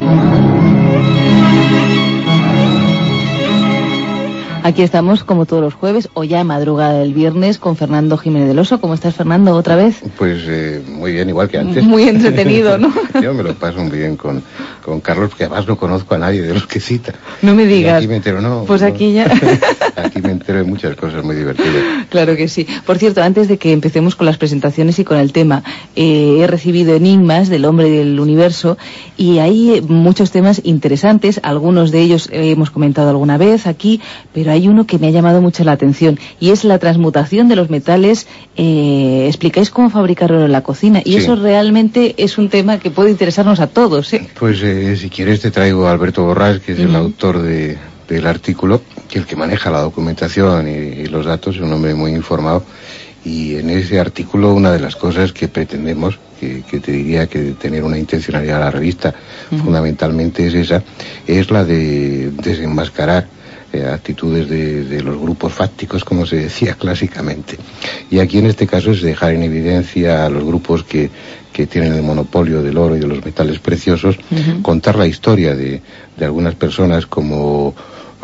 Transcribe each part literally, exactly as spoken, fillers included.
Aquí estamos, como todos los jueves, o ya madrugada del viernes, con Fernando Jiménez del Oso. ¿Cómo estás, Fernando, otra vez? Pues eh, muy bien, igual que antes. Muy entretenido, ¿no? Yo me lo paso muy bien con, con Carlos, porque además no conozco a nadie de los que cita. No me digas. Y aquí me entero, no. Pues no. aquí ya... Aquí me entero de muchas cosas muy divertidas. Claro que sí. Por cierto, antes de que empecemos con las presentaciones y con el tema, eh, he recibido enigmas del hombre y del universo, y hay muchos temas interesantes. Algunos de ellos hemos comentado alguna vez aquí, pero hay uno que me ha llamado mucho la atención, y es la transmutación de los metales. Eh, explicáis cómo fabricar oro en la cocina, y sí, eso realmente es un tema que puede interesarnos a todos, ¿eh? Pues eh, si quieres te traigo a Alberto Borrás, que es uh-huh. el autor de, del artículo, que es el que maneja la documentación y, y los datos, es un hombre muy informado, y en ese artículo una de las cosas que pretendemos, que, que te diría que tener una intencionalidad a la revista, uh-huh. fundamentalmente es esa, es la de desenmascarar eh, actitudes de, de los grupos fácticos, como se decía clásicamente. Y aquí en este caso es dejar en evidencia a los grupos que, que tienen el monopolio del oro y de los metales preciosos, uh-huh. contar la historia de, de algunas personas como,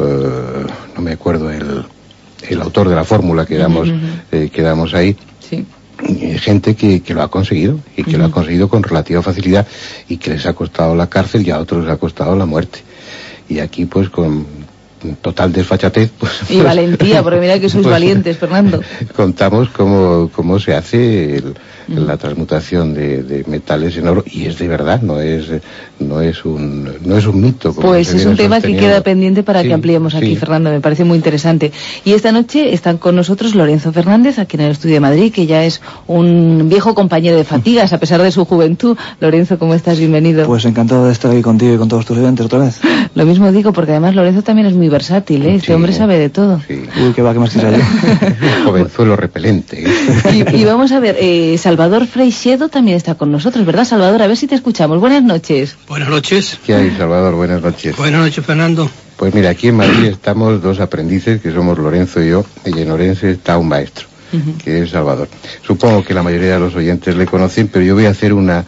uh, no me acuerdo el, el autor de la fórmula que damos, uh-huh. eh, que damos ahí. Sí. Gente que, que lo ha conseguido, y que uh-huh. lo ha conseguido con relativa facilidad, y que les ha costado la cárcel y a otros les ha costado la muerte. Y aquí pues con total desfachatez pues, y pues, valentía, porque mira que sois pues, valientes, Fernando. Contamos cómo, cómo se hace el, mm. la transmutación de, de metales en oro, y es de verdad, no es no es un no es un mito. Como pues es un tema sosteniendo. Que queda pendiente para sí, que ampliemos aquí, sí. Fernando, me parece muy interesante. Y esta noche están con nosotros Lorenzo Fernández, aquí en el estudio de Madrid, que ya es un viejo compañero de fatigas, a pesar de su juventud. Lorenzo, ¿cómo estás? Bienvenido. Pues encantado de estar aquí contigo y con todos tus oyentes otra vez. Lo mismo digo, porque además Lorenzo también es muy versátil, ¿eh? Este sí, hombre sabe de todo. Sí. Uy, qué va, qué más quisiera yo. Jovenzuelo repelente. Y, y vamos a ver, eh, Salvador Freixedo también está con nosotros, ¿verdad, Salvador? A ver si te escuchamos. Buenas noches. Buenas noches. ¿Qué hay, Salvador? Buenas noches. Buenas noches, Fernando. Pues mira, aquí en Madrid estamos dos aprendices, que somos Lorenzo y yo, y en Orense está un maestro, uh-huh. que es Salvador. Supongo que la mayoría de los oyentes le conocen, pero yo voy a hacer una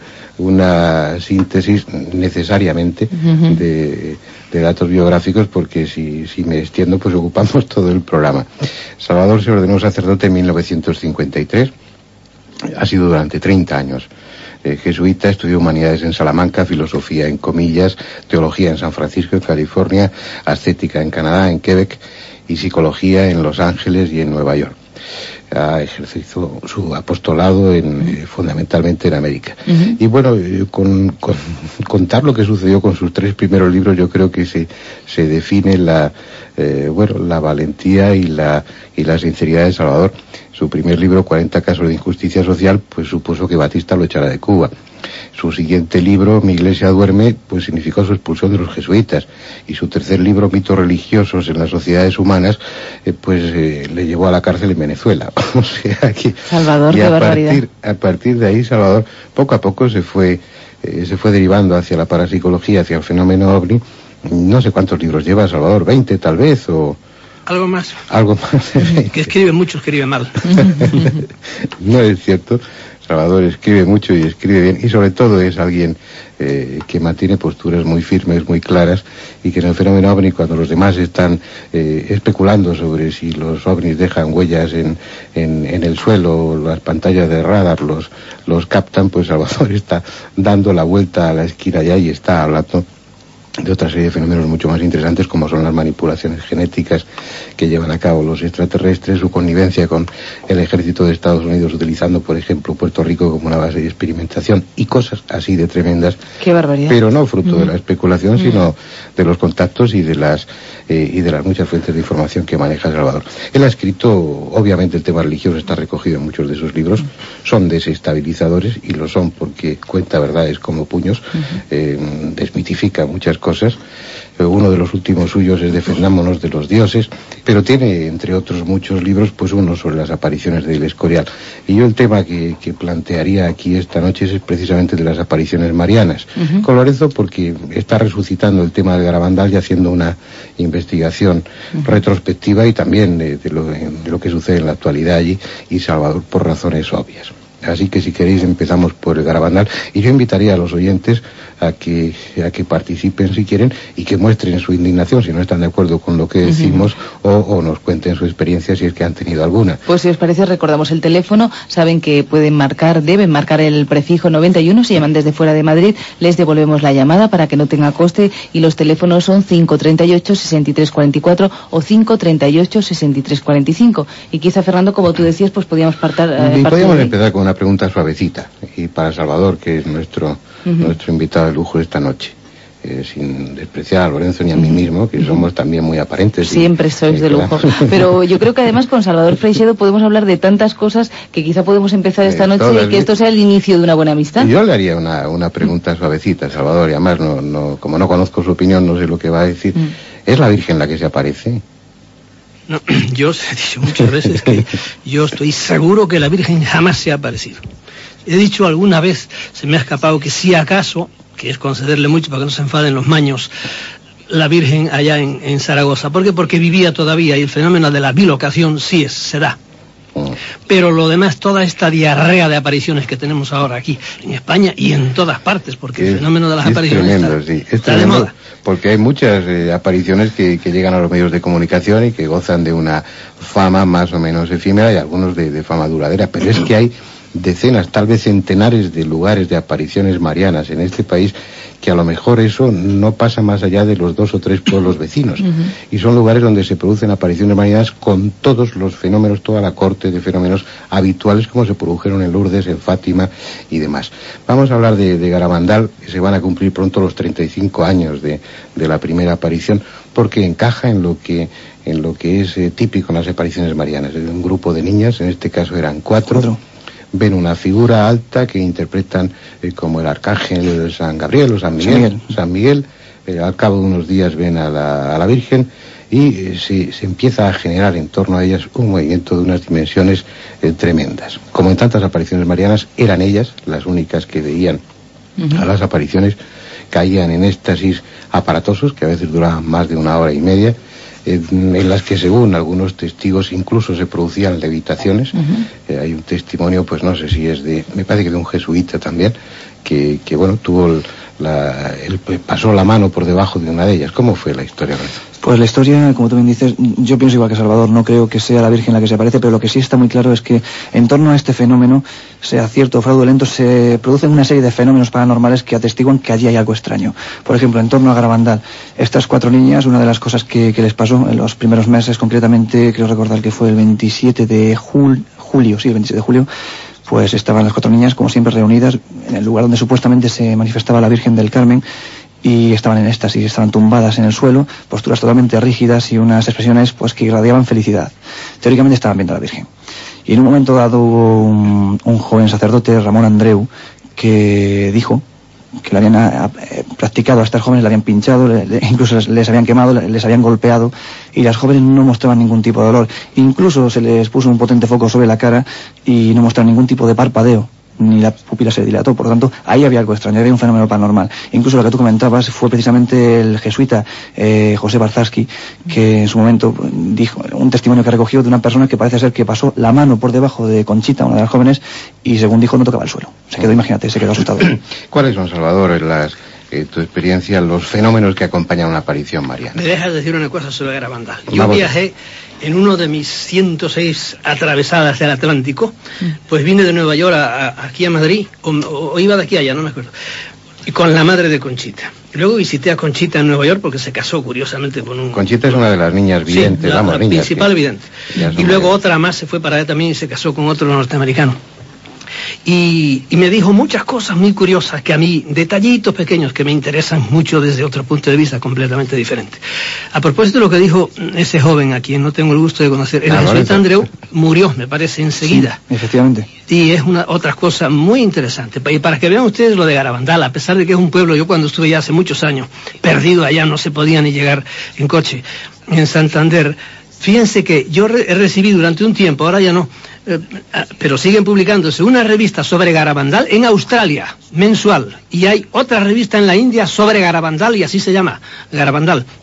una síntesis necesariamente uh-huh. de, de datos biográficos, porque si, si me extiendo pues ocupamos todo el programa. Salvador se ordenó sacerdote en mil novecientos cincuenta y tres, ha sido durante treinta años eh, jesuita, estudió humanidades en Salamanca, filosofía en Comillas, teología en San Francisco, en California, ascética en Canadá, en Quebec, y psicología en Los Ángeles y en Nueva York. Ha ejercido su apostolado en, uh-huh. eh, fundamentalmente en América. Uh-huh. Y bueno, eh, con, con contar lo que sucedió con sus tres primeros libros, yo creo que se, se define la, eh, bueno, la valentía y la, y la sinceridad de Salvador. Su primer libro, cuarenta casos de injusticia social, pues supuso que Batista lo echara de Cuba. Su siguiente libro, Mi iglesia duerme, pues significó su expulsión de los jesuitas. Y su tercer libro, Mitos religiosos en las sociedades humanas, eh, pues eh, le llevó a la cárcel en Venezuela. O sea que... Salvador, y qué a barbaridad. Partir, a partir de ahí, Salvador, poco a poco se fue, eh, se fue derivando hacia la parapsicología, hacia el fenómeno ovni. No sé cuántos libros lleva, Salvador, veinte tal vez, o... Algo más. Algo más. Que escribe mucho, escribe mal. No es cierto. Salvador escribe mucho y escribe bien, y sobre todo es alguien eh, que mantiene posturas muy firmes, muy claras, y que en el fenómeno ovni, cuando los demás están eh, especulando sobre si los ovnis dejan huellas en, en, en el suelo, las pantallas de radar los, los captan, pues Salvador está dando la vuelta a la esquina ya y está hablando de otra serie de fenómenos mucho más interesantes, como son las manipulaciones genéticas que llevan a cabo los extraterrestres, su connivencia con el ejército de Estados Unidos, utilizando, por ejemplo, Puerto Rico como una base de experimentación, y cosas así de tremendas. ¡Qué barbaridad! Pero no fruto mm. de la especulación, mm. sino de los contactos y de las eh, y de las muchas fuentes de información que maneja Salvador. Él ha escrito, obviamente el tema religioso está recogido en muchos de sus libros, mm. son desestabilizadores, y lo son porque cuenta verdades como puños, mm. eh, desmitifica muchas cosas. Uno de los últimos suyos es Defendámonos de los dioses, pero tiene, entre otros muchos libros, pues uno sobre las apariciones del Escorial. Y yo el tema que, que plantearía aquí esta noche es precisamente de las apariciones marianas. Uh-huh. Con Lorenzo, porque está resucitando el tema del Garabandal y haciendo una investigación uh-huh. retrospectiva, y también de, de, lo, de lo que sucede en la actualidad allí, y Salvador por razones obvias. Así que si queréis empezamos por el Garabandal, y yo invitaría a los oyentes a que, a que participen si quieren y que muestren su indignación si no están de acuerdo con lo que decimos, uh-huh. o, o nos cuenten su experiencia si es que han tenido alguna. Pues si os parece recordamos el teléfono, saben que pueden marcar, deben marcar el prefijo noventa y uno, si llaman desde fuera de Madrid les devolvemos la llamada para que no tenga coste, y los teléfonos son cinco treinta y ocho, sesenta y tres cuarenta y cuatro o cinco treinta y ocho, sesenta y tres cuarenta y cinco. Y quizá, Fernando, como tú decías, pues podíamos partar, eh, y podríamos empezar con una pregunta suavecita, y para Salvador, que es nuestro, uh-huh. nuestro invitado de lujo esta noche. Eh, sin despreciar a Lorenzo ni a mí mismo, que somos también muy aparentes. Siempre y, sois eh, de lujo. Claro. Pero yo creo que además con Salvador Freixedo podemos hablar de tantas cosas que quizá podemos empezar esta eh, noche y que esto sea el inicio de una buena amistad. Yo le haría una, una pregunta suavecita, Salvador, y además, no, no, como no conozco su opinión, no sé lo que va a decir. Mm. ¿Es la Virgen la que se aparece? No, yo os he dicho muchas veces que yo estoy seguro que la Virgen jamás se ha aparecido. He dicho alguna vez, se me ha escapado, que si acaso, que es concederle mucho para que no se enfaden los maños, la Virgen allá en, en Zaragoza. ¿Por qué? Porque vivía todavía y el fenómeno de la bilocación sí es, se da. Pero lo demás, toda esta diarrea de apariciones que tenemos ahora aquí en España y en todas partes, porque es, el fenómeno de las apariciones tremendo, está, sí. está de moda. Porque hay muchas eh, apariciones que, que llegan a los medios de comunicación y que gozan de una fama más o menos efímera y algunos de, de fama duradera, pero es que hay decenas, tal vez centenares de lugares de apariciones marianas en este país, que a lo mejor eso no pasa más allá de los dos o tres pueblos vecinos. Uh-huh. Y son lugares donde se producen apariciones marianas con todos los fenómenos, toda la corte de fenómenos habituales, como se produjeron en Lourdes, en Fátima y demás. Vamos a hablar de, de Garabandal, que se van a cumplir pronto los treinta y cinco años de, de la primera aparición, porque encaja en lo que en lo que es eh, típico en las apariciones marianas. Un grupo de niñas, en este caso eran cuatro, cuatro. ven una figura alta que interpretan eh, como el arcángel San Gabriel o San Miguel. San Miguel, San Miguel eh, al cabo de unos días ven a la, a la Virgen y eh, se, se empieza a generar en torno a ellas un movimiento de unas dimensiones eh, tremendas. Como en tantas apariciones marianas, eran ellas las únicas que veían uh-huh. a las apariciones, caían en éxtasis aparatosos que a veces duraban más de una hora y media, En, en las que según algunos testigos incluso se producían levitaciones. Uh-huh. Eh, hay un testimonio, pues no sé si es de, me parece que de un jesuita también, que, que bueno, tuvo el, la, el, pasó la mano por debajo de una de ellas. ¿Cómo fue la historia? Pues la historia, como tú bien dices, yo pienso igual que Salvador, no creo que sea la Virgen la que se aparece, pero lo que sí está muy claro es que en torno a este fenómeno, sea cierto o fraudulento, se producen una serie de fenómenos paranormales que atestiguan que allí hay algo extraño. Por ejemplo, en torno a Garabandal, estas cuatro niñas, una de las cosas que, que les pasó en los primeros meses, concretamente, creo recordar que fue el veintisiete de jul, julio, sí, el veintisiete de julio, pues estaban las cuatro niñas, como siempre, reunidas en el lugar donde supuestamente se manifestaba la Virgen del Carmen, y estaban en éxtasis, estaban tumbadas en el suelo, posturas totalmente rígidas y unas expresiones pues que irradiaban felicidad. Teóricamente estaban viendo a la Virgen. Y en un momento dado hubo un, un joven sacerdote, Ramón Andreu, que dijo que le habían a, a, practicado a estas jóvenes, le habían pinchado, le, le, incluso les, les habían quemado, les, les habían golpeado, y las jóvenes no mostraban ningún tipo de dolor. Incluso se les puso un potente foco sobre la cara y no mostraban ningún tipo de parpadeo, ni la pupila se dilató. Por lo tanto, ahí había algo extraño, había un fenómeno paranormal. Incluso lo que tú comentabas fue precisamente el jesuita eh, José Barzaski, que en su momento dijo un testimonio que recogió de una persona que parece ser que pasó la mano por debajo de Conchita, una de las jóvenes, y según dijo no tocaba el suelo. Se quedó, imagínate, se quedó asustado. ¿Cuáles son, Salvador, en las, eh, tu experiencia, los fenómenos que acompañan a una aparición mariana? Me dejas decir una cosa sobre Garabandal. Yo viajé en uno de mis ciento seis atravesadas del Atlántico, pues vine de Nueva York a, a, aquí a Madrid, o, o iba de aquí a allá, no me acuerdo, y con la madre de Conchita. Y luego visité a Conchita en Nueva York porque se casó curiosamente con un... Conchita es una de las niñas videntes, sí, la, vamos, la niñas principal que... vidente. Y luego otra más se fue para allá también y se casó con otro norteamericano. Y, y me dijo muchas cosas muy curiosas que a mí, detallitos pequeños que me interesan mucho desde otro punto de vista completamente diferente. A propósito de lo que dijo ese joven a quien no tengo el gusto de conocer, el ah, jesuita Andreu murió, me parece, enseguida. Sí, efectivamente. Y es una otra cosa muy interesante. Y para que vean ustedes lo de Garabandal, a pesar de que es un pueblo, yo cuando estuve ya hace muchos años, perdido allá, no se podía ni llegar en coche, en Santander. Fíjense que yo re he recibido durante un tiempo, ahora ya no, eh, pero siguen publicándose una revista sobre Garabandal en Australia, mensual, y hay otra revista en la India sobre Garabandal, y así se llama, Garabandal.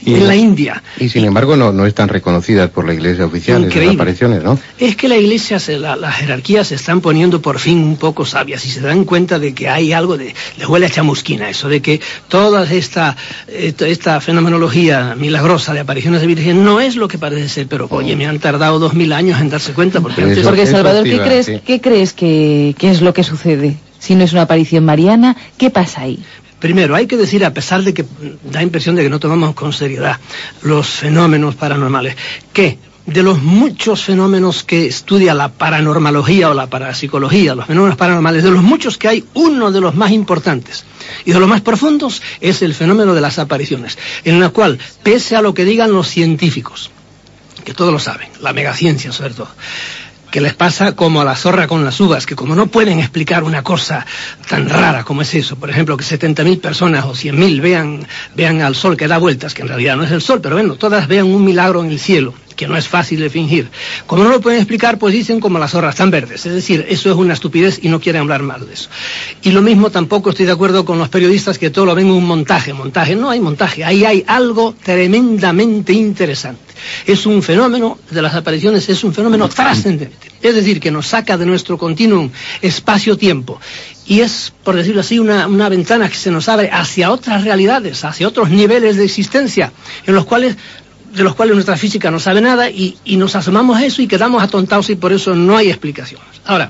Y, en la India. Y sin embargo no, no están reconocidas por la Iglesia oficial esas apariciones, ¿no? Es que la Iglesia, se, la, las jerarquías se están poniendo por fin un poco sabias y se dan cuenta de que hay algo de... Les huele a chamusquina eso, de que toda esta, esta, esta fenomenología milagrosa de apariciones de virgen no es lo que parece ser, pero oye, me han tardado dos mil años en darse cuenta. Porque, antes... Eso, porque Salvador, ¿qué iba, crees, sí. ¿qué crees que, que es lo que sucede? Si no es una aparición mariana, ¿qué pasa ahí? Primero, hay que decir, a pesar de que da impresión de que no tomamos con seriedad los fenómenos paranormales, que de los muchos fenómenos que estudia la paranormalogía o la parapsicología, los fenómenos paranormales, de los muchos que hay, uno de los más importantes y de los más profundos es el fenómeno de las apariciones, en la cual, pese a lo que digan los científicos, que todos lo saben, la megaciencia sobre todo, que les pasa como a la zorra con las uvas, que como no pueden explicar una cosa tan rara como es eso, por ejemplo, que setenta mil personas o cien mil vean, vean al sol que da vueltas, que en realidad no es el sol, pero bueno, todas vean un milagro en el cielo, que no es fácil de fingir. Como no lo pueden explicar, pues dicen como las zorras tan verdes, es decir, eso es una estupidez y no quieren hablar más de eso. Y lo mismo tampoco estoy de acuerdo con los periodistas que todo lo ven un montaje, montaje, no hay montaje, ahí hay algo tremendamente interesante. Es un fenómeno de las apariciones, es un fenómeno trascendente, es decir, que nos saca de nuestro continuum espacio-tiempo y es, por decirlo así, una, una ventana que se nos abre hacia otras realidades, hacia otros niveles de existencia, en los cuales de los cuales nuestra física no sabe nada y, y nos asomamos a eso y quedamos atontados y por eso no hay explicaciones. Ahora,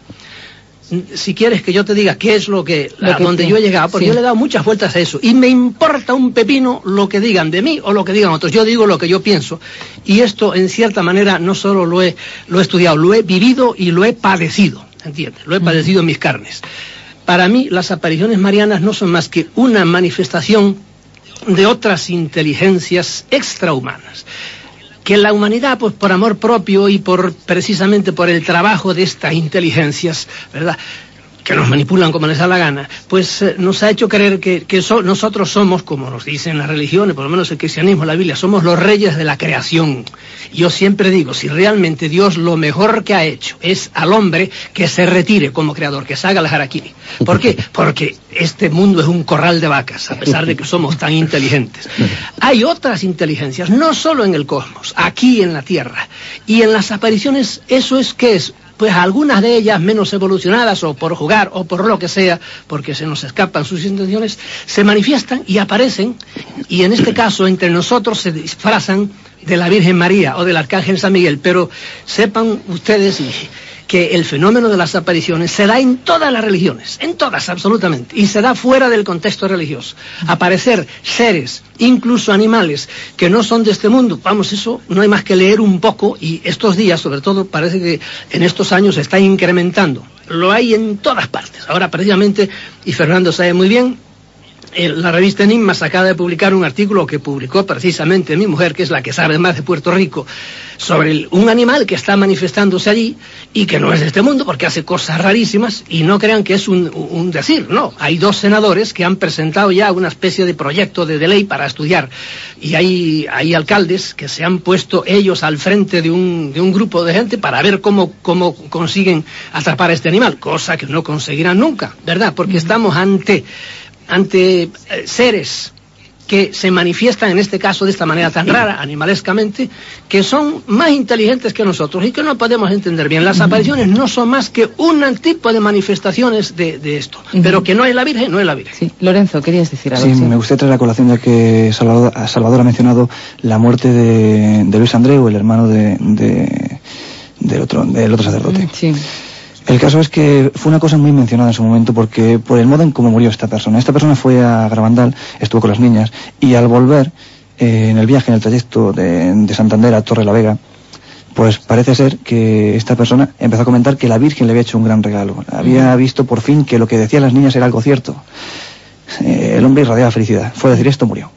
si quieres que yo te diga qué es lo que, lo a que donde sí. yo he llegado, porque Sí. yo le he dado muchas vueltas a eso y me importa un pepino lo que digan de mí o lo que digan otros. Yo digo lo que yo pienso y esto en cierta manera no solo lo he, lo he estudiado, lo he vivido y lo he padecido, ¿entiendes? Lo he padecido en mis carnes. Para mí las apariciones marianas no son más que una manifestación de otras inteligencias extrahumanas, que la humanidad, pues por amor propio y por precisamente por el trabajo de estas inteligencias, ¿verdad?, que nos manipulan como les da la gana, pues eh, nos ha hecho creer que, que so, nosotros somos, como nos dicen las religiones, por lo menos el cristianismo, la Biblia, somos los reyes de la creación. Yo siempre digo, si realmente Dios lo mejor que ha hecho es al hombre que se retire como creador, que se haga el harakiri. ¿Por qué? Porque este mundo es un corral de vacas, a pesar de que somos tan inteligentes. Hay otras inteligencias, no solo en el cosmos, aquí en la Tierra. Y en las apariciones, ¿eso es qué es? Pues algunas de ellas menos evolucionadas o por jugar o por lo que sea, porque se nos escapan sus intenciones, se manifiestan y aparecen y en este caso entre nosotros se disfrazan de la Virgen María o del Arcángel San Miguel, pero sepan ustedes que el fenómeno de las apariciones se da en todas las religiones, en todas absolutamente, y se da fuera del contexto religioso. Aparecer seres, incluso animales, que no son de este mundo, vamos, eso no hay más que leer un poco, y estos días, sobre todo, parece que en estos años se está incrementando. Lo hay en todas partes. Ahora, precisamente, y Fernando sabe muy bien, la revista Enigmas acaba de publicar un artículo que publicó precisamente mi mujer, que es la que sabe más de Puerto Rico, sobre el, un animal que está manifestándose allí y que no es de este mundo porque hace cosas rarísimas, y no crean que es un, un decir, no. Hay dos senadores que han presentado ya una especie de proyecto de, de ley para estudiar, y hay, hay alcaldes que se han puesto ellos al frente de un, de un grupo de gente para ver cómo, cómo consiguen atrapar a este animal, cosa que no conseguirán nunca, ¿verdad? Porque estamos ante... ante eh, seres que se manifiestan en este caso de esta manera tan rara, animalescamente, que son más inteligentes que nosotros y que no podemos entender bien. Las apariciones no son más que un tipo de manifestaciones de, de esto, uh-huh. pero que no es la Virgen, no es la Virgen. Sí. Lorenzo, querías decir algo. Sí, sí, me gustaría traer la colación ya que Salvador, Salvador ha mencionado la muerte de, de Luis Andreu, el hermano de, de, del, otro, del otro sacerdote. Sí. El caso es que fue una cosa muy mencionada en su momento porque por el modo en cómo murió esta persona. Esta persona fue a Garabandal, estuvo con las niñas y al volver eh, en el viaje, en el trayecto de, de Santander a Torre la Vega, pues parece ser que esta persona empezó a comentar que la Virgen le había hecho un gran regalo. Había visto por fin que lo que decían las niñas era algo cierto. Eh, el hombre irradiaba felicidad. Fue decir, esto murió.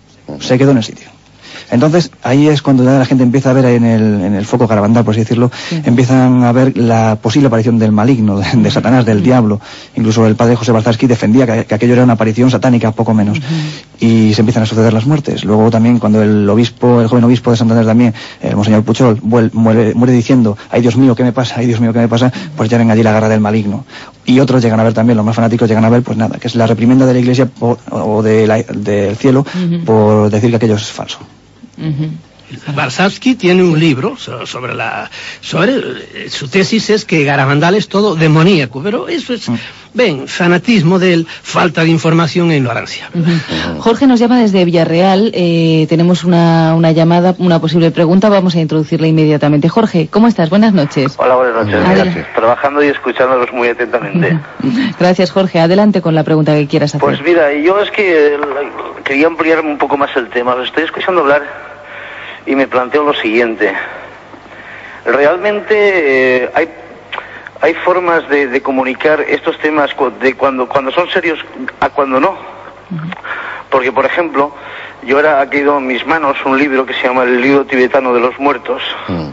Se quedó en el sitio. Entonces, ahí es cuando ya la gente empieza a ver en el, en el foco Garabandal, por así decirlo, sí. empiezan a ver la posible aparición del maligno, de, de Satanás, del diablo. Incluso el padre José Balzarsky defendía que, que aquello era una aparición satánica, poco menos. Uh-huh. Y se empiezan a suceder las muertes. Luego también cuando el obispo, el joven obispo de Santander también, el monseñor Puchol, muere, muere, muere diciendo, ay Dios mío, ¿qué me pasa? Ay Dios mío, ¿qué me pasa? Pues ya ven allí la garra del maligno. Y otros llegan a ver también, los más fanáticos llegan a ver, pues nada, que es la reprimenda de la iglesia por, o de la, del cielo uh-huh. por decir que aquello es falso. Uh-huh. Warshawski tiene un libro sobre la sobre su tesis es que Garabandal es todo demoníaco, pero eso es, ven, fanatismo de él, falta de información e ignorancia. Uh-huh. Jorge nos llama desde Villarreal, eh, tenemos una, una llamada, una posible pregunta, vamos a introducirla inmediatamente. Jorge, ¿cómo estás? Buenas noches. Hola, buenas noches. Adelante. Trabajando y escuchándolos muy atentamente. Uh-huh. Gracias, Jorge. Adelante con la pregunta que quieras hacer. Pues mira, yo es que quería ampliarme un poco más el tema. Os estoy escuchando hablar y me planteo lo siguiente. Realmente eh, hay hay formas de, de comunicar estos temas de cuando cuando son serios a cuando no. Porque, por ejemplo, yo ahora ha caído en mis manos un libro que se llama El libro tibetano de los muertos.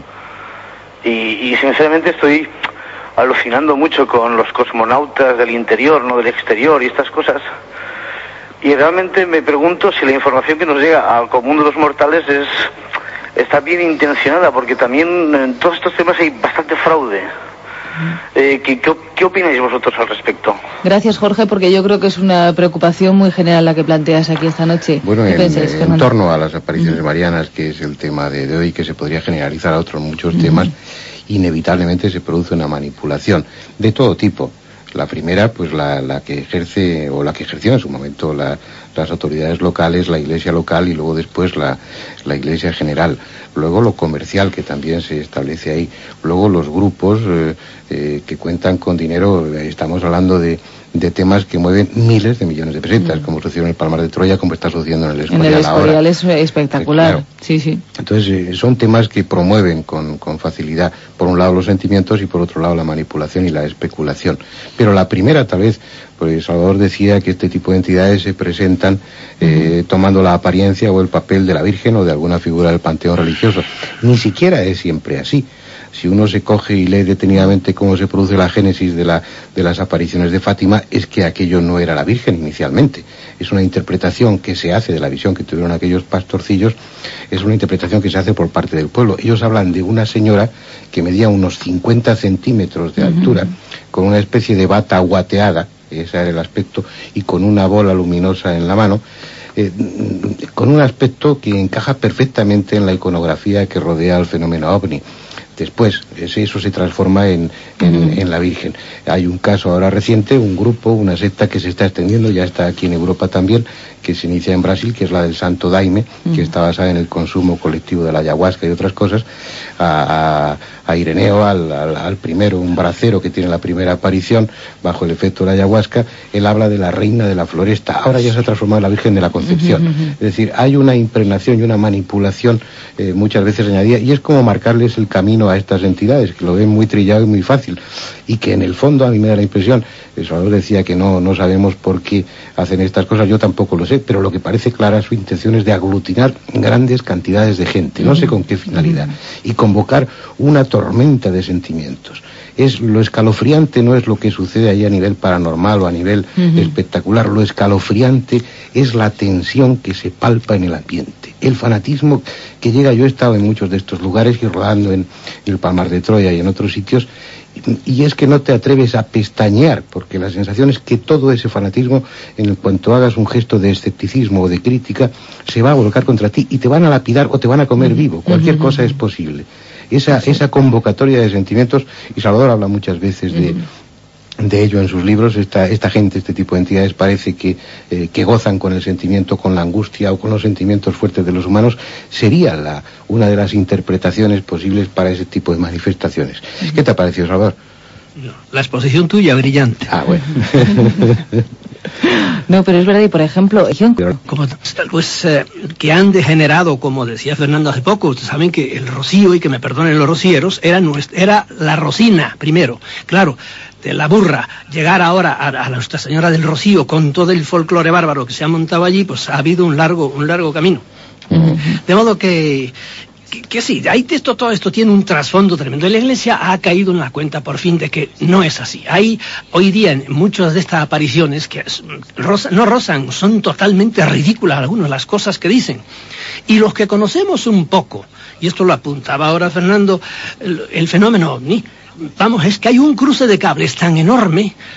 Y, y sinceramente estoy alucinando mucho con los cosmonautas del interior, no del exterior y estas cosas. Y realmente me pregunto si la información que nos llega al común de los mortales es está bien intencionada, porque también en todos estos temas hay bastante fraude. Eh, ¿qué, qué, ¿Qué opináis vosotros al respecto? Gracias, Jorge, porque yo creo que es una preocupación muy general la que planteas aquí esta noche. Bueno, en, pensáis, en torno a las apariciones uh-huh. marianas, que es el tema de, de hoy, que se podría generalizar a otros muchos uh-huh. temas, inevitablemente se produce una manipulación de todo tipo. La primera, pues la, la que ejerce, o la que ejerció en su momento la, las autoridades locales, la iglesia local y luego después la, la iglesia general. Luego lo comercial, que también se establece ahí. Luego los grupos eh, eh, que cuentan con dinero, estamos hablando de, de temas que mueven miles de millones de pesetas, mm. como sucedió en el Palmar de Troya, como está sucediendo en el Escorial ahora. En el Escorial es espectacular, eh, claro. sí, sí. Entonces eh, son temas que promueven con, con facilidad, por un lado los sentimientos y por otro lado la manipulación y la especulación. Pero la primera, tal vez, pues Salvador decía que este tipo de entidades se presentan eh, tomando la apariencia o el papel de la Virgen o de alguna figura del panteón religioso. Ni siquiera es siempre así. Si uno se coge y lee detenidamente cómo se produce la génesis de, la, de las apariciones de Fátima, es que aquello no era la Virgen inicialmente. Es una interpretación que se hace de la visión que tuvieron aquellos pastorcillos, es una interpretación que se hace por parte del pueblo. Ellos hablan de una señora que medía unos cincuenta centímetros de altura, uh-huh. con una especie de bata guateada, ese era el aspecto, y con una bola luminosa en la mano, eh, con un aspecto que encaja perfectamente en la iconografía que rodea al fenómeno ovni. Después, eso se transforma en, en, uh-huh. en la Virgen. Hay un caso ahora reciente, un grupo, una secta que se está extendiendo, ya está aquí en Europa también, que se inicia en Brasil, que es la del Santo Daime, uh-huh. que está basada en el consumo colectivo de la ayahuasca y otras cosas, a, a, a Ireneo, al, al, al primero, un bracero que tiene la primera aparición bajo el efecto de la ayahuasca, él habla de la reina de la floresta, ahora ya se ha transformado en la Virgen de la Concepción. Uh-huh. Es decir, hay una impregnación y una manipulación eh, muchas veces añadida, y es como marcarles el camino a estas entidades, que lo ven muy trillado y muy fácil, y que en el fondo a mí me da la impresión, el Salvador decía que no, no sabemos por qué hacen estas cosas, yo tampoco lo sé, pero lo que parece clara su intención es de aglutinar grandes cantidades de gente, no sé con qué finalidad, y convocar una tormenta de sentimientos. Es lo escalofriante, no es lo que sucede ahí a nivel paranormal o a nivel uh-huh. espectacular, lo escalofriante es la tensión que se palpa en el ambiente, el fanatismo que llega. Yo he estado en muchos de estos lugares y rodando en el Palmar de Troya y en otros sitios, y es que no te atreves a pestañear, porque la sensación es que todo ese fanatismo, en cuanto hagas un gesto de escepticismo o de crítica, se va a volcar contra ti y te van a lapidar o te van a comer vivo, cualquier uh-huh. cosa es posible. Esa, esa convocatoria de sentimientos, y Salvador habla muchas veces de, de ello en sus libros, esta, esta gente, este tipo de entidades parece que, eh, que gozan con el sentimiento, con la angustia o con los sentimientos fuertes de los humanos, sería la, una de las interpretaciones posibles para ese tipo de manifestaciones. ¿Qué te ha parecido, Salvador? La exposición tuya, brillante. Ah, bueno. No, pero es verdad, y por ejemplo, como, pues eh, que han degenerado, como decía Fernando hace poco, ustedes saben que el rocío, y que me perdonen los rocieros, era, nuestra, era la rocina primero, claro, de la burra. Llegar ahora a, a Nuestra Señora del Rocío con todo el folclore bárbaro que se ha montado allí, pues ha habido un largo, un largo camino. Uh-huh. De modo que Que, que sí, ahí esto, todo esto tiene un trasfondo tremendo. Y la Iglesia ha caído en la cuenta por fin de que no es así. Hay hoy día en muchas de estas apariciones que roza, no rozan, son totalmente ridículas algunas las cosas que dicen. Y los que conocemos un poco, y esto lo apuntaba ahora Fernando, el, el fenómeno ovni, vamos, es que hay un cruce de cables tan enorme.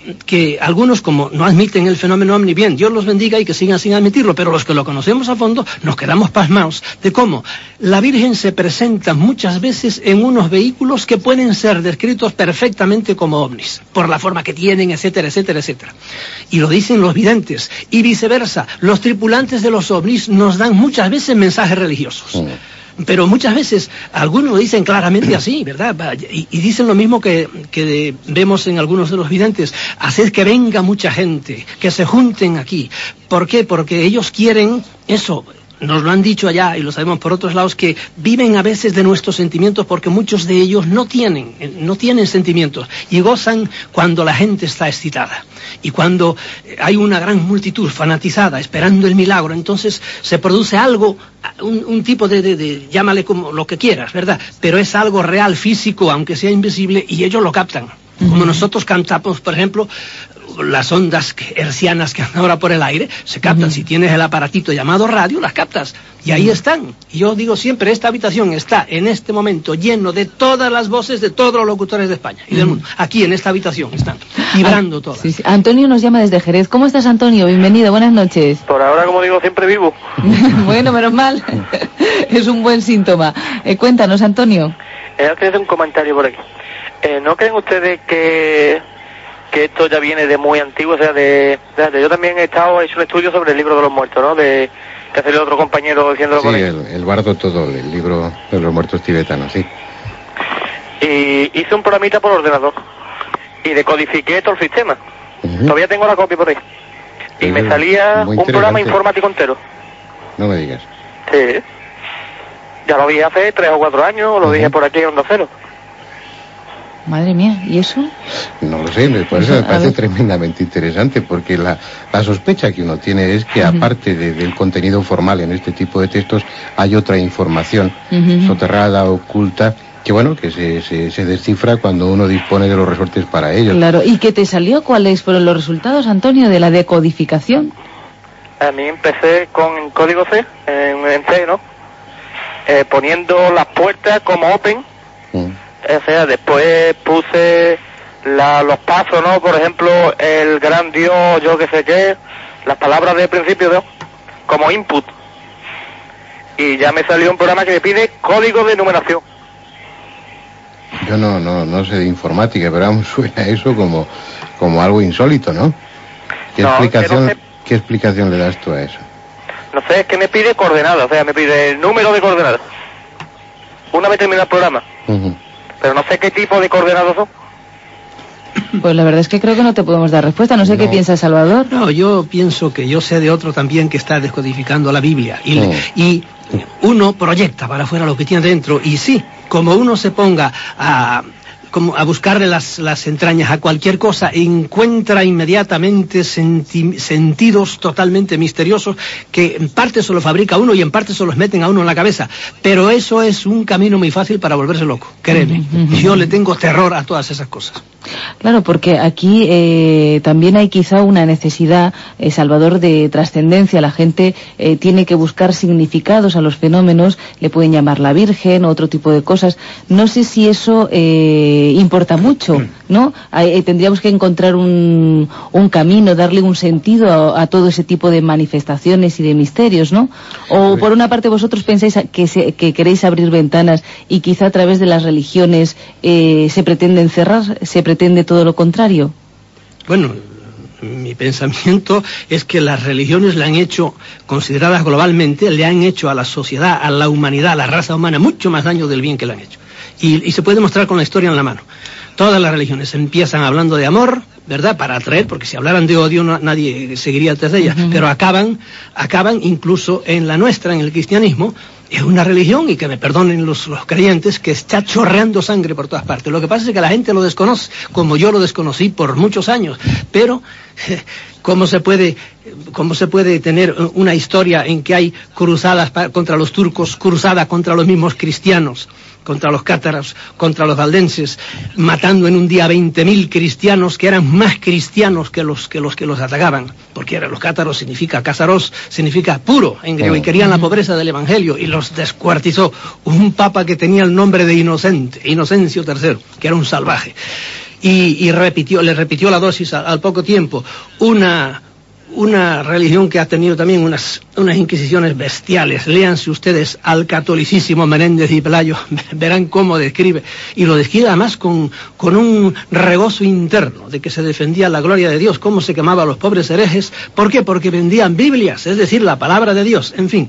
que algunos, como no admiten el fenómeno ovni, bien, Dios los bendiga y que sigan sin admitirlo, pero los que lo conocemos a fondo nos quedamos pasmados de cómo la Virgen se presenta muchas veces en unos vehículos que pueden ser descritos perfectamente como ovnis, por la forma que tienen, etcétera, etcétera, etcétera. Y lo dicen los videntes, y viceversa, los tripulantes de los ovnis nos dan muchas veces mensajes religiosos. Sí. Pero muchas veces algunos lo dicen claramente así, ¿verdad? Y, y dicen lo mismo que, que de, vemos en algunos de los videntes. Haced que venga mucha gente, que se junten aquí. ¿Por qué? Porque ellos quieren eso. Nos lo han dicho allá y lo sabemos por otros lados, que viven a veces de nuestros sentimientos, porque muchos de ellos no tienen, no tienen sentimientos y gozan cuando la gente está excitada y cuando hay una gran multitud fanatizada esperando el milagro. Entonces se produce algo, un, un tipo de, de, de, llámale como lo que quieras, ¿verdad? Pero es algo real, físico, aunque sea invisible, y ellos lo captan. Como uh-huh. nosotros captamos, por ejemplo, las ondas hercianas que andan ahora por el aire, se captan. Uh-huh. Si tienes el aparatito llamado radio, las captas. Y ahí están. Y yo digo siempre, esta habitación está en este momento lleno de todas las voces de todos los locutores de España y uh-huh. del mundo. Aquí, en esta habitación, están vibrando ah, todas. Sí, sí. Antonio nos llama desde Jerez. ¿Cómo estás, Antonio? Bienvenido, buenas noches. Por ahora, como digo, siempre vivo. Bueno, menos mal. Es un buen síntoma. Eh, cuéntanos, Antonio. Eh, hacer un comentario por aquí. Eh, ¿No creen ustedes que, que esto ya viene de muy antiguo? O sea, de, de yo también he estado, he hecho un estudio sobre el libro de los muertos, ¿no? De que hace el otro compañero diciéndolo sí, por ahí. el, el Bardo Todol, el libro de los muertos tibetanos, sí. Y hice un programita por ordenador y decodifiqué todo el sistema. Uh-huh. Todavía tengo la copia por ahí. Y es me salía un programa informático entero. No me digas. Sí. Ya lo vi hace tres o cuatro años, lo uh-huh. dije por aquí en Onda Cero. Madre mía, ¿y eso? No lo sé, por eso me parece tremendamente interesante, porque la, la sospecha que uno tiene es que, uh-huh. aparte de, del contenido formal en este tipo de textos, hay otra información uh-huh. soterrada, oculta, que bueno, que se, se, se descifra cuando uno dispone de los resortes para ello. Claro, ¿y qué te salió? ¿Cuáles fueron los resultados, Antonio, de la decodificación? A mí empecé con código C, en, en C, ¿no? Eh, poniendo las puertas como open. Uh-huh. O sea, después puse la, los pasos, ¿no? Por ejemplo, el gran Dios, yo qué sé qué, las palabras de principio, ¿no? Como input. Y ya me salió un programa que me pide código de numeración. Yo no no no sé de informática, pero aún suena eso como, como algo insólito, ¿no? ¿Qué, no, explicación, no sé, ¿Qué explicación le das tú a eso? No sé, es que me pide coordenadas, o sea, me pide el número de coordenadas. Una vez termina el programa. Uh-huh. Pero no sé qué tipo de coordenadas son. Pues la verdad es que creo que no te podemos dar respuesta. No sé no. qué piensa Salvador. No, yo pienso que yo sé de otro también que está descodificando la Biblia. Y, oh. y uno proyecta para afuera lo que tiene dentro. Y sí, como uno se ponga a... como a buscarle las, las entrañas a cualquier cosa, encuentra inmediatamente senti- sentidos totalmente misteriosos que en parte se los fabrica uno y en parte se los meten a uno en la cabeza. Pero eso es un camino muy fácil para volverse loco, créeme. Uh-huh. Yo le tengo terror a todas esas cosas. Claro, porque aquí eh, también hay quizá una necesidad, eh, Salvador, de trascendencia. La gente eh, tiene que buscar significados a los fenómenos, le pueden llamar la Virgen, otro tipo de cosas. No sé si eso eh, importa mucho, ¿no? Eh, tendríamos que encontrar un, un camino, darle un sentido a, a todo ese tipo de manifestaciones y de misterios, ¿no? O por una parte vosotros pensáis que, se, que queréis abrir ventanas y quizá a través de las religiones eh, se pretenden cerrar, se pretende todo lo contrario. Bueno, mi pensamiento es que las religiones le han hecho, consideradas globalmente, le han hecho a la sociedad, a la humanidad, a la raza humana, mucho más daño del bien que le han hecho. Y, y se puede mostrar con la historia en la mano. Todas las religiones empiezan hablando de amor, ¿verdad? Para atraer, porque si hablaran de odio no, nadie seguiría tras de ellas. Uh-huh. Pero acaban, acaban incluso en la nuestra, en el cristianismo. Es una religión, y que me perdonen los, los creyentes, que está chorreando sangre por todas partes. Lo que pasa es que la gente lo desconoce, como yo lo desconocí por muchos años. Pero, ¿cómo se puede, cómo se puede tener una historia en que hay cruzadas contra los turcos, cruzadas contra los mismos cristianos, contra los cátaros, contra los valdenses, matando en un día veinte mil cristianos que eran más cristianos que los que los que los atacaban, porque eran los cátaros significa cásaros, significa puro en griego, y querían la pobreza del evangelio, y los descuartizó un papa que tenía el nombre de Inocente, Inocencio tercero, que era un salvaje. y, y repitió, le repitió la dosis al, al poco tiempo. Una... una religión que ha tenido también unas, unas inquisiciones bestiales. Léanse ustedes al catolicísimo Menéndez y Pelayo, verán cómo describe, y lo describe además con, con un regozo interno de que se defendía la gloria de Dios, cómo se quemaba a los pobres herejes. ¿Por qué? Porque vendían Biblias, es decir, la palabra de Dios, en fin.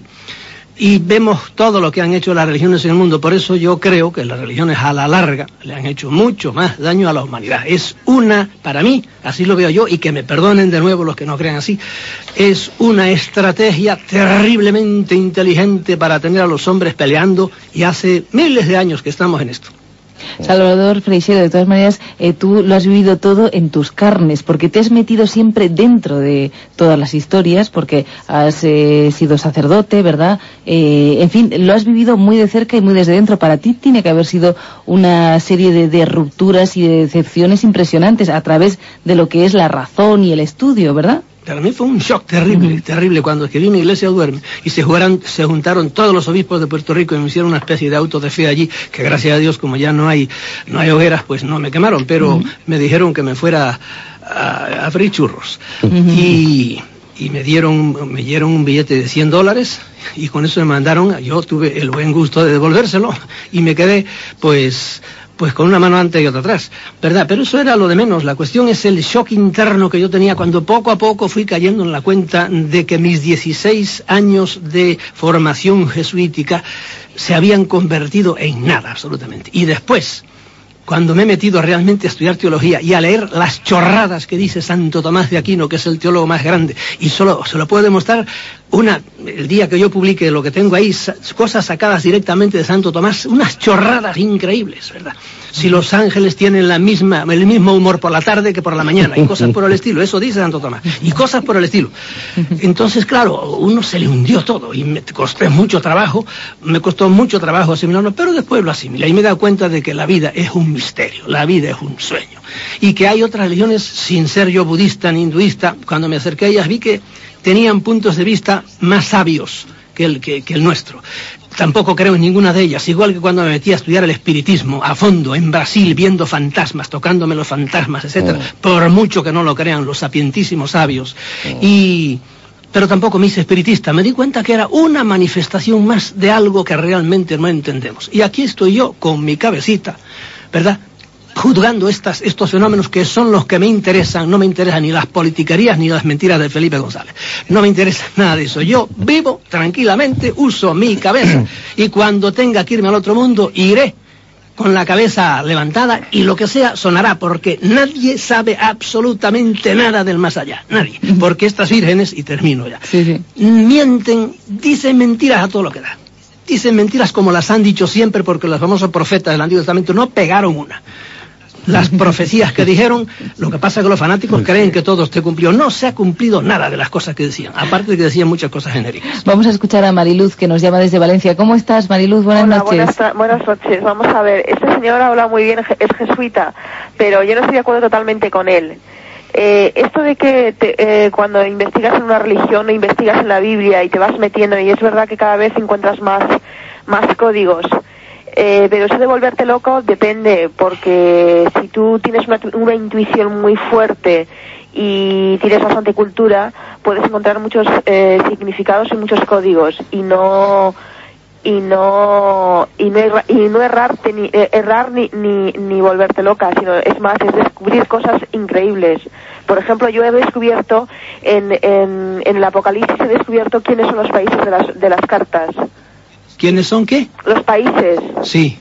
Y vemos todo lo que han hecho las religiones en el mundo. Por eso yo creo que las religiones a la larga le han hecho mucho más daño a la humanidad. Es una, para mí, así lo veo yo, y que me perdonen de nuevo los que no crean así, es una estrategia terriblemente inteligente para tener a los hombres peleando, y hace miles de años que estamos en esto. Salvador Freixedo, de todas maneras, eh, tú lo has vivido todo en tus carnes, porque te has metido siempre dentro de todas las historias, porque has eh, sido sacerdote, ¿verdad? Eh, en fin, lo has vivido muy de cerca y muy desde dentro. Para ti tiene que haber sido una serie de, de rupturas y de decepciones impresionantes a través de lo que es la razón y el estudio, ¿verdad? Para mí fue un shock terrible, uh-huh. terrible, cuando escribí Mi Iglesia Duerme y se, jugaran, se juntaron todos los obispos de Puerto Rico y me hicieron una especie de auto de fe allí, que gracias a Dios, como ya no hay no hay hogueras, pues no me quemaron, pero uh-huh. me dijeron que me fuera a, a freír churros. Uh-huh. Y, y me dieron me dieron un billete de cien dólares y con eso me mandaron. Yo tuve el buen gusto de devolvérselo y me quedé, pues... pues con una mano antes y otra atrás, ¿verdad? Pero eso era lo de menos. La cuestión es el shock interno que yo tenía cuando poco a poco fui cayendo en la cuenta de que mis dieciséis años de formación jesuítica se habían convertido en nada, absolutamente. Y después, cuando me he metido realmente a estudiar teología y a leer las chorradas que dice Santo Tomás de Aquino, que es el teólogo más grande, y solo se lo puedo demostrar una, el día que yo publique lo que tengo ahí, cosas sacadas directamente de Santo Tomás, unas chorradas increíbles, ¿verdad? Si los ángeles tienen la misma, el mismo humor por la tarde que por la mañana, y cosas por el estilo, eso dice Santo Tomás, y cosas por el estilo. Entonces, claro, uno se le hundió todo, y me costó mucho trabajo, me costó mucho trabajo asimilarlo, pero después lo asimilé, y me he dado cuenta de que la vida es un misterio, la vida es un sueño, y que hay otras religiones, sin ser yo budista ni hinduista, cuando me acerqué a ellas vi que tenían puntos de vista más sabios que el, que, que el nuestro. Tampoco creo en ninguna de ellas, igual que cuando me metí a estudiar el espiritismo a fondo en Brasil, viendo fantasmas, tocándome los fantasmas, etcétera, oh. por mucho que no lo crean los sapientísimos sabios. Oh. Y pero tampoco me hice espiritista, me di cuenta que era una manifestación más de algo que realmente no entendemos. Y aquí estoy yo con mi cabecita, ¿verdad?, juzgando estas, estos fenómenos que son los que me interesan. No me interesan ni las politiquerías ni las mentiras de Felipe González. No me interesa nada de eso. Yo vivo tranquilamente, uso mi cabeza, y cuando tenga que irme al otro mundo, iré con la cabeza levantada y lo que sea sonará, porque nadie sabe absolutamente nada del más allá. Nadie. Porque estas vírgenes, y termino ya, sí, sí. mienten, dicen mentiras a todo lo que da. Dicen mentiras como las han dicho siempre, porque los famosos profetas del Antiguo Testamento no pegaron una. Las profecías que dijeron, lo que pasa es que los fanáticos creen que todo se cumplió. No se ha cumplido nada de las cosas que decían, aparte de que decían muchas cosas genéricas. Vamos a escuchar a Mariluz, que nos llama desde Valencia. ¿Cómo estás, Mariluz? Buenas Hola, noches. Buenas, buenas noches. Vamos a ver, este señor habla muy bien, es jesuita, pero yo no estoy de acuerdo totalmente con él. Eh, esto de que te, eh, cuando investigas en una religión o investigas en la Biblia y te vas metiendo, y es verdad que cada vez encuentras más, más códigos, Eh, pero eso de volverte loco depende, porque si tú tienes una, una intuición muy fuerte y tienes bastante cultura, puedes encontrar muchos eh, significados y muchos códigos, y no y no y no, erra, y no errarte ni eh, errar ni, ni ni volverte loca, sino es más, es descubrir cosas increíbles. Por ejemplo, yo he descubierto en en, en el Apocalipsis he descubierto quiénes son los países de las de las cartas. ¿Quiénes son qué? Los países. Sí.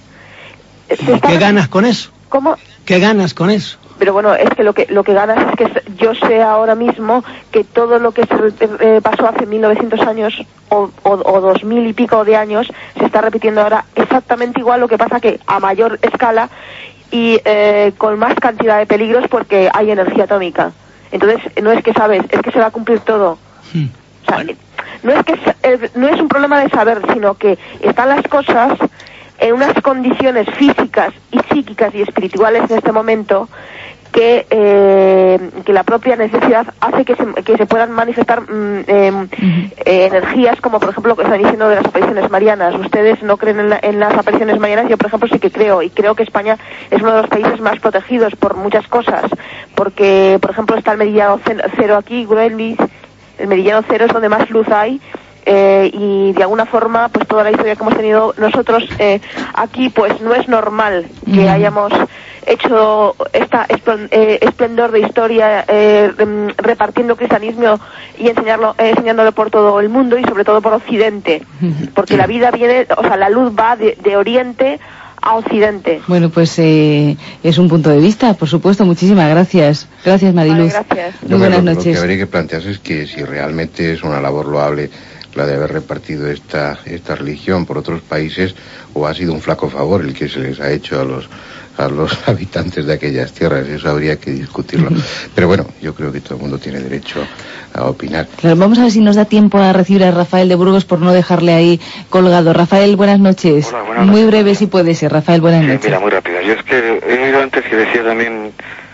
¿Qué ganas con eso? ¿Cómo? ¿Qué ganas con eso? Pero bueno, es que lo que lo que ganas es que yo sé ahora mismo que todo lo que se eh, pasó hace mil novecientos años o, o, o dos mil y pico de años se está repitiendo ahora exactamente igual, lo que pasa que a mayor escala y eh, con más cantidad de peligros, porque hay energía atómica. Entonces, no es que sabes, es que se va a cumplir todo. Hmm. O sea, bueno. No es que no es un problema de saber, sino que están las cosas en unas condiciones físicas y psíquicas y espirituales en este momento que, eh, que la propia necesidad hace que se, que se puedan manifestar mm, eh, eh, energías, como por ejemplo lo que están diciendo de las apariciones marianas. Ustedes no creen en, la, en las apariciones marianas, yo por ejemplo sí que creo, y creo que España es uno de los países más protegidos por muchas cosas, porque por ejemplo está el meridiano cero aquí, Greenwich, el meridiano cero es donde más luz hay. Eh, y de alguna forma pues toda la historia que hemos tenido nosotros eh, aquí pues no es normal que mm. hayamos hecho esta eh, esplendor de historia eh, repartiendo cristianismo y enseñarlo eh, enseñándolo por todo el mundo y sobre todo por Occidente, porque la vida viene, o sea, la luz va de, de Oriente a Occidente. Bueno, pues eh, es un punto de vista, por supuesto. Muchísimas gracias. Gracias, Mariluz. Vale, gracias. Muy buenas lo, noches. Lo que habría que plantearse es que si realmente es una labor loable la de haber repartido esta esta religión por otros países, o ha sido un flaco favor el que se les ha hecho a los a los habitantes de aquellas tierras. Eso habría que discutirlo. Pero bueno, yo creo que todo el mundo tiene derecho a opinar. Claro, vamos a ver si nos da tiempo a recibir a Rafael de Burgos por no dejarle ahí colgado. Rafael, buenas noches. Hola, buenas muy noches. breve si puede ser. Rafael, buenas Sí, noches. mira, muy rápida. Yo es que he oído antes que decía también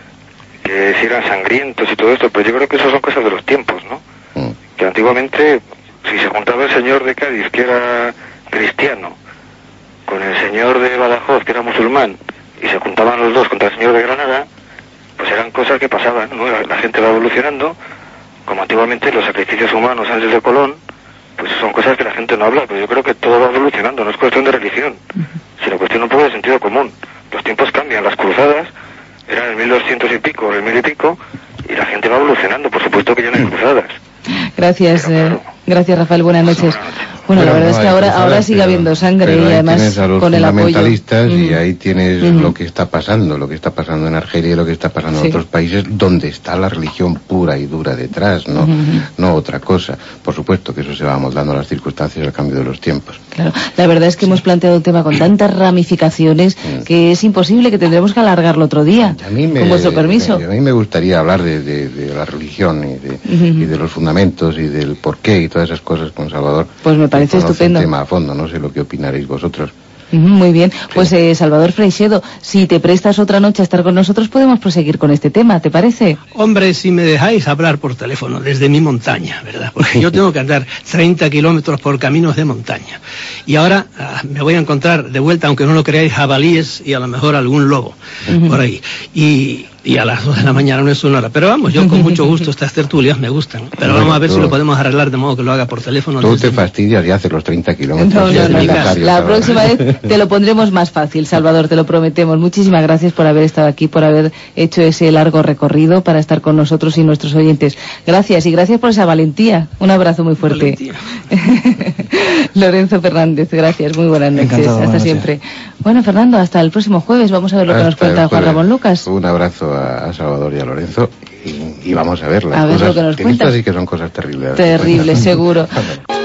que si eran sangrientos y todo esto, pero yo creo que eso son cosas de los tiempos, ¿no? Mm. Que antiguamente, si se juntaba el señor de Cádiz, que era cristiano, con el señor de Badajoz, que era musulmán, y se juntaban los dos contra el señor de Granada, pues eran cosas que pasaban, ¿no? La, la gente va evolucionando, como antiguamente los sacrificios humanos antes de Colón, pues son cosas que la gente no habla, pero yo creo que todo va evolucionando, no es cuestión de religión, sino cuestión un poco de sentido común. Los tiempos cambian, las cruzadas eran en mil doscientos y pico, en el mil y pico, y la gente va evolucionando, por supuesto que ya no hay cruzadas. Gracias, Pero, claro, eh, gracias Rafael, buenas noches. Bueno, Bueno, la verdad no es que hay ahora cruzadas, ahora sigue pero- habiendo sangre pero y ahí además tienes a los con el apoyo. fundamentalistas y Mm. ahí tienes Mm. lo que está pasando, lo que está pasando en Argelia y lo que está pasando Sí. en otros países donde está la religión pura y dura detrás, no, Ujú. no otra cosa. Por supuesto que eso se va amoldando a las circunstancias al cambio de los tiempos. Claro, la verdad es que hemos planteado un tema con tantas ramificaciones Mm. que es imposible, que tendremos que alargarlo otro día. A mí me, con vuestro permiso. me- a mí me gustaría hablar de, de- de la religión y de, Ujú. y de los fundamentos y del porqué y todas esas cosas con Salvador. Pues me parece que conoce estupendo. el tema a fondo, no sé lo que opinaréis vosotros. Ujú, muy bien, pues eh, Salvador Freixedo, si te prestas otra noche a estar con nosotros podemos proseguir con este tema, ¿te parece? Hombre, si me dejáis hablar por teléfono desde mi montaña, ¿verdad? Porque yo tengo que andar treinta kilómetros por caminos de montaña. Y ahora ah, me voy a encontrar de vuelta, aunque no lo creáis, jabalíes y a lo mejor algún lobo Ujú. por ahí. Y, y a las dos de la mañana no es una hora. Pero vamos, yo con mucho gusto estas tertulias me gustan. Pero vamos a ver Tú- si lo podemos arreglar de modo que lo haga por teléfono. Tú desde te fastidias y haces los treinta kilómetros. No, y no, es no, no. necesario, La Salvador. próxima vez te lo pondremos más fácil, Salvador, te lo prometemos. Muchísimas gracias por haber estado aquí, por haber hecho ese largo recorrido para estar con nosotros y nuestros oyentes. Gracias y gracias por esa valentía. Un abrazo muy fuerte. Valentía. Lorenzo Fernández, gracias, muy buenas noches. Encantado, hasta buenas siempre. Bueno, Fernando, hasta el próximo jueves. Vamos a ver lo que nos Hasta el cuenta Juan jueves. Ramón Lucas. Un abrazo a, a Salvador y a Lorenzo y, y vamos a ver las A ver cosas lo que nos que cuentas. estas sí que son cosas terribles. Terrible, seguro. Ándale.